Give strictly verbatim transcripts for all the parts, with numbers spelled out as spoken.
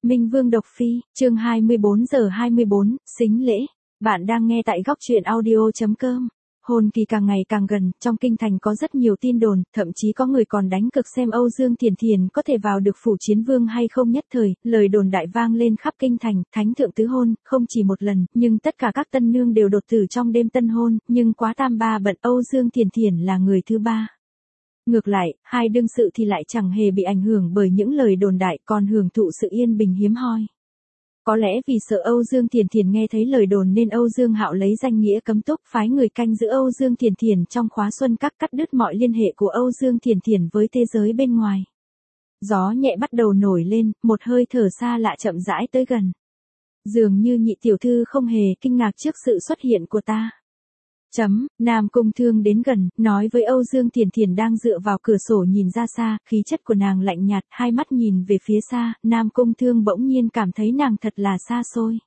Minh Vương độc phi, chương hai mươi bốn giờ hai mươi bốn, sính lễ. Bạn đang nghe tại góc truyện audio chấm com. Hôn kỳ càng ngày càng gần, trong kinh thành có rất nhiều tin đồn, thậm chí có người còn đánh cược xem Âu Dương Thiền Thiền có thể vào được phủ chiến vương hay không. Nhất thời, lời đồn đại vang lên khắp kinh thành, thánh thượng tứ hôn, không chỉ một lần, nhưng tất cả các tân nương đều đột tử trong đêm tân hôn, nhưng quá tam ba bận Âu Dương Thiền Thiền là người thứ ba. Ngược lại, hai đương sự thì lại chẳng hề bị ảnh hưởng bởi những lời đồn đại, còn hưởng thụ sự yên bình hiếm hoi. Có lẽ vì sợ Âu Dương Thiền Thiền nghe thấy lời đồn nên Âu Dương Hạo lấy danh nghĩa cấm túc phái người canh giữ Âu Dương Thiền Thiền trong khóa xuân các, cắt đứt mọi liên hệ của Âu Dương Thiền Thiền với thế giới bên ngoài. Gió nhẹ bắt đầu nổi lên, một hơi thở xa lạ chậm rãi tới gần. Dường như nhị tiểu thư không hề kinh ngạc trước sự xuất hiện của ta. Chấm, Nam Cung Thương đến gần, nói với Âu Dương Thiền Thiền đang dựa vào cửa sổ nhìn ra xa, khí chất của nàng lạnh nhạt, hai mắt nhìn về phía xa, Nam Cung Thương bỗng nhiên cảm thấy nàng thật là xa xôi.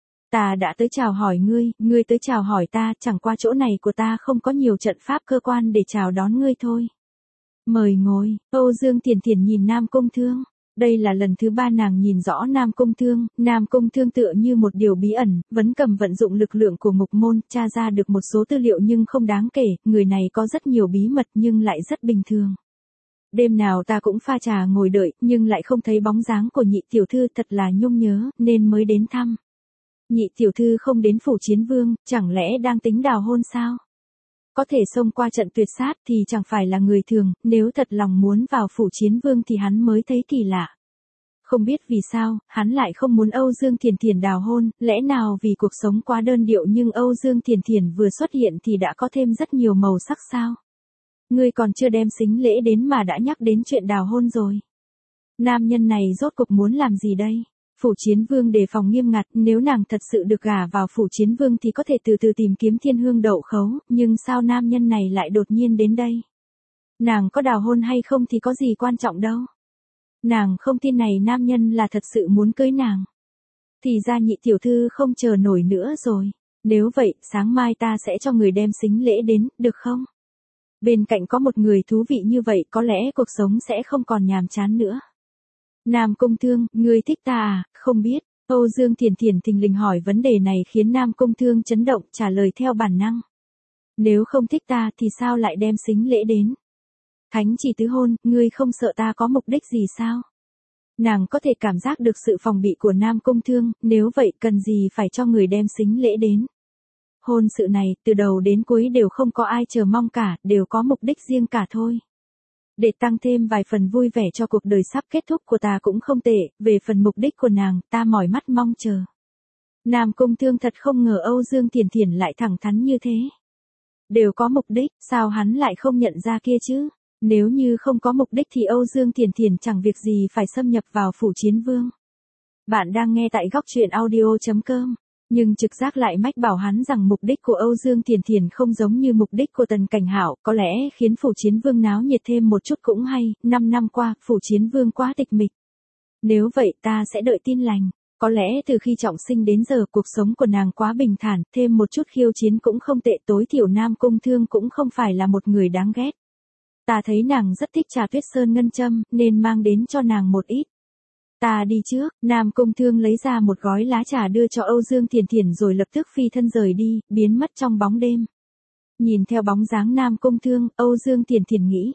Ta đã tới chào hỏi ngươi, ngươi tới chào hỏi ta, chẳng qua chỗ này của ta không có nhiều trận pháp cơ quan để chào đón ngươi thôi. Mời ngồi, Âu Dương Thiền Thiền nhìn Nam Cung Thương. Đây là lần thứ ba nàng nhìn rõ Nam Cung Thương, Nam Cung Thương tựa như một điều bí ẩn, vẫn cầm vận dụng lực lượng của ngục môn, tra ra được một số tư liệu nhưng không đáng kể, người này có rất nhiều bí mật nhưng lại rất bình thường. Đêm nào ta cũng pha trà ngồi đợi, nhưng lại không thấy bóng dáng của nhị tiểu thư, thật là nhung nhớ, nên mới đến thăm. Nhị tiểu thư không đến phủ chiến vương, chẳng lẽ đang tính đào hôn sao? Có thể xông qua trận tuyệt sát thì chẳng phải là người thường, nếu thật lòng muốn vào phủ chiến vương thì hắn mới thấy kỳ lạ. Không biết vì sao, hắn lại không muốn Âu Dương Thiền Thiền đào hôn, lẽ nào vì cuộc sống quá đơn điệu, nhưng Âu Dương Thiền Thiền vừa xuất hiện thì đã có thêm rất nhiều màu sắc sao? Ngươi còn chưa đem sính lễ đến mà đã nhắc đến chuyện đào hôn rồi. Nam nhân này rốt cuộc muốn làm gì đây? Phủ chiến vương đề phòng nghiêm ngặt, nếu nàng thật sự được gả vào phủ chiến vương thì có thể từ từ tìm kiếm thiên hương đậu khấu, nhưng sao nam nhân này lại đột nhiên đến đây? Nàng có đào hôn hay không thì có gì quan trọng đâu. Nàng không tin này nam nhân là thật sự muốn cưới nàng. Thì ra nhị tiểu thư không chờ nổi nữa rồi. Nếu vậy, sáng mai ta sẽ cho người đem sính lễ đến, được không? Bên cạnh có một người thú vị như vậy, có lẽ cuộc sống sẽ không còn nhàm chán nữa. Nam Cung Thương, ngươi thích ta à? Không biết. Âu Dương Thiền Thiền thình lình hỏi vấn đề này khiến Nam Cung Thương chấn động, trả lời theo bản năng. Nếu không thích ta thì sao lại đem sính lễ đến? Thánh chỉ tứ hôn, ngươi không sợ ta có mục đích gì sao? Nàng có thể cảm giác được sự phòng bị của Nam Cung Thương, nếu vậy cần gì phải cho người đem sính lễ đến? Hôn sự này, từ đầu đến cuối đều không có ai chờ mong cả, đều có mục đích riêng cả thôi. Để tăng thêm vài phần vui vẻ cho cuộc đời sắp kết thúc của ta cũng không tệ, về phần mục đích của nàng, ta mỏi mắt mong chờ. Nam Cung Thương thật không ngờ Âu Dương Thiền Thiền lại thẳng thắn như thế. Đều có mục đích, sao hắn lại không nhận ra kia chứ? Nếu như không có mục đích thì Âu Dương Thiền Thiền chẳng việc gì phải xâm nhập vào phủ chiến vương. Bạn đang nghe tại góc truyện audio chấm com. Nhưng trực giác lại mách bảo hắn rằng mục đích của Âu Dương Thiền Thiền không giống như mục đích của Tần Cảnh Hạo, có lẽ khiến phủ chiến vương náo nhiệt thêm một chút cũng hay, năm năm qua, phủ chiến vương quá tịch mịch. Nếu vậy ta sẽ đợi tin lành, có lẽ từ khi trọng sinh đến giờ cuộc sống của nàng quá bình thản, thêm một chút khiêu chiến cũng không tệ, tối thiểu Nam Cung Thương cũng không phải là một người đáng ghét. Ta thấy nàng rất thích trà tuyết sơn ngân châm, nên mang đến cho nàng một ít. Ta đi trước, Nam Cung Thương lấy ra một gói lá trà đưa cho Âu Dương Thiền Thiền rồi lập tức phi thân rời đi, biến mất trong bóng đêm. Nhìn theo bóng dáng Nam Cung Thương, Âu Dương Thiền Thiền nghĩ.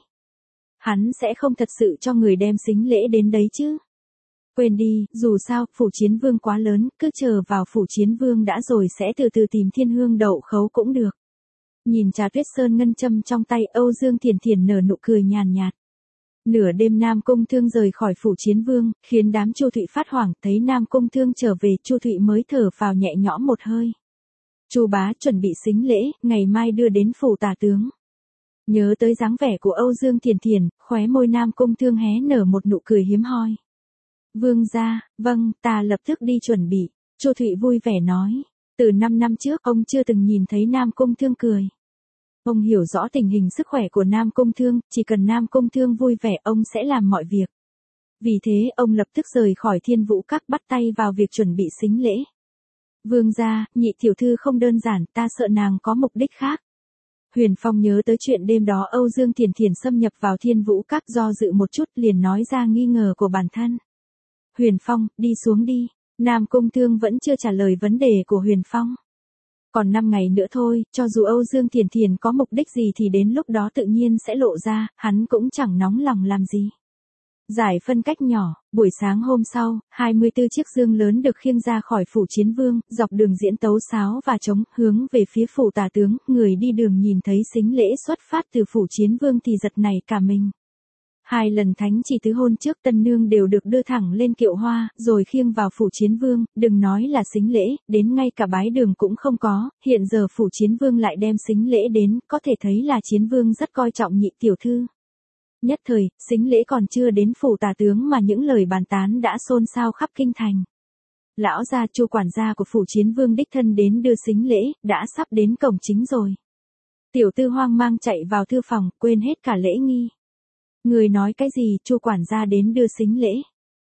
Hắn sẽ không thật sự cho người đem sính lễ đến đấy chứ. Quên đi, dù sao, phủ chiến vương quá lớn, cứ chờ vào phủ chiến vương đã rồi sẽ từ từ tìm thiên hương đậu khấu cũng được. Nhìn trà tuyết sơn ngân châm trong tay, Âu Dương Thiền Thiền nở nụ cười nhàn nhạt. Nửa đêm Nam Cung Thương rời khỏi phủ chiến vương, khiến đám Chu Thụy phát hoảng, thấy Nam Cung Thương trở về, Chu Thụy mới thở phào nhẹ nhõm một hơi. Chu bá chuẩn bị sính lễ, ngày mai đưa đến phủ tả tướng. Nhớ tới dáng vẻ của Âu Dương Thiền Thiền, khóe môi Nam Cung Thương hé nở một nụ cười hiếm hoi. Vương gia, vâng, ta lập tức đi chuẩn bị. Chu Thụy vui vẻ nói. Từ năm năm trước, ông chưa từng nhìn thấy Nam Cung Thương cười. Ông hiểu rõ tình hình sức khỏe của Nam Cung Thương, chỉ cần Nam Cung Thương vui vẻ ông sẽ làm mọi việc. Vì thế ông lập tức rời khỏi Thiên Vũ Các bắt tay vào việc chuẩn bị sính lễ. Vương gia, nhị tiểu thư không đơn giản, ta sợ nàng có mục đích khác. Huyền Phong nhớ tới chuyện đêm đó Âu Dương Thiền Thiền xâm nhập vào Thiên Vũ Các, do dự một chút liền nói ra nghi ngờ của bản thân. Huyền Phong, đi xuống đi. Nam Cung Thương vẫn chưa trả lời vấn đề của Huyền Phong. Còn năm ngày nữa thôi, cho dù Âu Dương Thiền Thiền có mục đích gì thì đến lúc đó tự nhiên sẽ lộ ra, hắn cũng chẳng nóng lòng làm gì. Giải phân cách nhỏ, buổi sáng hôm sau, hai mươi tư chiếc dương lớn được khiêng ra khỏi phủ Chiến Vương, dọc đường diễn tấu sáo và trống, hướng về phía phủ Tả tướng, người đi đường nhìn thấy sính lễ xuất phát từ phủ Chiến Vương thì giật nảy cả mình. Hai lần thánh chỉ tứ hôn trước tân nương đều được đưa thẳng lên kiệu hoa, rồi khiêng vào phủ Chiến Vương, đừng nói là sính lễ, đến ngay cả bái đường cũng không có, hiện giờ phủ Chiến Vương lại đem sính lễ đến, có thể thấy là Chiến Vương rất coi trọng nhị tiểu thư. Nhất thời, sính lễ còn chưa đến phủ Tả tướng mà những lời bàn tán đã xôn xao khắp kinh thành. Lão gia Chu quản gia của phủ Chiến Vương đích thân đến đưa sính lễ, đã sắp đến cổng chính rồi. Tiểu tư hoang mang chạy vào thư phòng, quên hết cả lễ nghi. Người nói cái gì, Chu quản gia đến đưa sính lễ.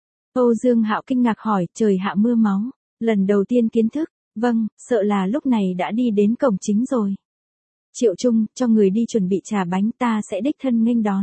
Âu Dương Hạo kinh ngạc hỏi, trời hạ mưa máu, lần đầu tiên kiến thức, vâng, sợ là lúc này đã đi đến cổng chính rồi. Triệu Trung, cho người đi chuẩn bị trà bánh, ta sẽ đích thân nghênh đón.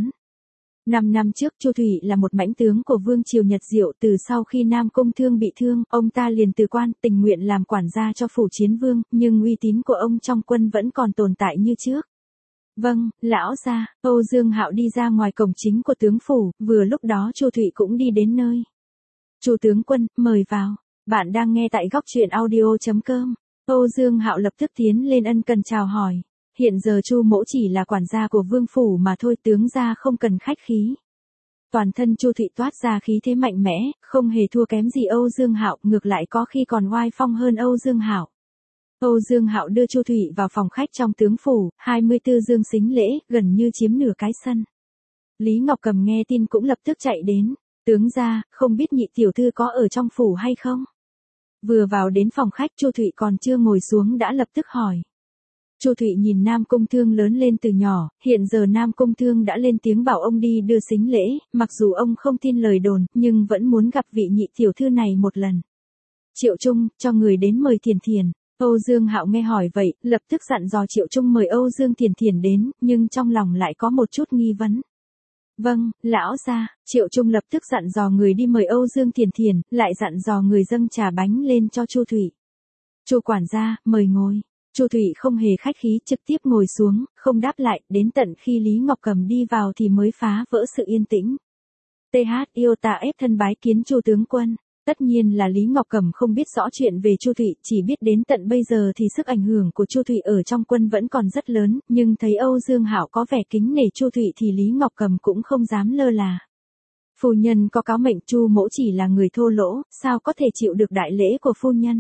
Năm năm trước Chu Thủy là một mãnh tướng của Vương triều Nhật Diệu, từ sau khi Nam Cung Thương bị thương, ông ta liền từ quan, tình nguyện làm quản gia cho phủ Chiến Vương, nhưng uy tín của ông trong quân vẫn còn tồn tại như trước. Vâng, lão gia. Âu Dương Hạo đi ra ngoài cổng chính của tướng phủ, vừa lúc đó Chu Thủy cũng đi đến nơi. Chu tướng quân, mời vào. Bạn đang nghe tại góc truyện audio chấm com. Âu Dương Hạo lập tức tiến lên ân cần chào hỏi. Hiện giờ Chu mỗ chỉ là quản gia của vương phủ mà thôi, tướng gia không cần khách khí. Toàn thân Chu Thụy toát ra khí thế mạnh mẽ, không hề thua kém gì Âu Dương Hạo, ngược lại có khi còn oai phong hơn Âu Dương Hạo. Âu Dương Hạo đưa Chu Thụy vào phòng khách trong tướng phủ, hai mươi tư dương sính lễ, gần như chiếm nửa cái sân. Lý Ngọc Cầm nghe tin cũng lập tức chạy đến, tướng gia, không biết nhị tiểu thư có ở trong phủ hay không? Vừa vào đến phòng khách Chu Thụy còn chưa ngồi xuống đã lập tức hỏi. Chu Thụy nhìn Nam Cung Thương lớn lên từ nhỏ, hiện giờ Nam Cung Thương đã lên tiếng bảo ông đi đưa sính lễ, mặc dù ông không tin lời đồn, nhưng vẫn muốn gặp vị nhị tiểu thư này một lần. Triệu Trung, cho người đến mời Thiền Thiền. Âu Dương Hạo nghe hỏi vậy, lập tức dặn dò Triệu Trung mời Âu Dương Thiền Thiền đến, nhưng trong lòng lại có một chút nghi vấn. Vâng, lão gia. Triệu Trung lập tức dặn dò người đi mời Âu Dương Thiền Thiền, lại dặn dò người dâng trà bánh lên cho Chu Thụy. Chu quản gia, mời ngồi. Chu Thụy không hề khách khí, trực tiếp ngồi xuống, không đáp lại, đến tận khi Lý Ngọc Cầm đi vào thì mới phá vỡ sự yên tĩnh. T H yêu ta ép thân bái kiến Chu tướng quân. Tất nhiên là Lý Ngọc Cầm không biết rõ chuyện về Chu Thụy, chỉ biết đến tận bây giờ thì sức ảnh hưởng của Chu Thụy ở trong quân vẫn còn rất lớn, nhưng thấy Âu Dương Hạo có vẻ kính nể Chu Thụy thì Lý Ngọc Cầm cũng không dám lơ là. Phu nhân có cáo mệnh Chu mỗ chỉ là người thô lỗ, sao có thể chịu được đại lễ của phu nhân.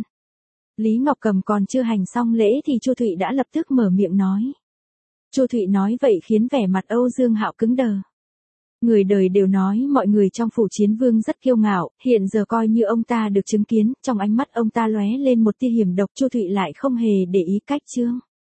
Lý Ngọc Cầm còn chưa hành xong lễ thì Chu Thụy đã lập tức mở miệng nói. Chu Thụy nói vậy khiến vẻ mặt Âu Dương Hạo cứng đờ. Người đời đều nói mọi người trong phủ Chiến Vương rất kiêu ngạo, hiện giờ coi như ông ta được chứng kiến, trong ánh mắt ông ta lóe lên một tia hiểm độc. Chu Thụy lại không hề để ý cách chương.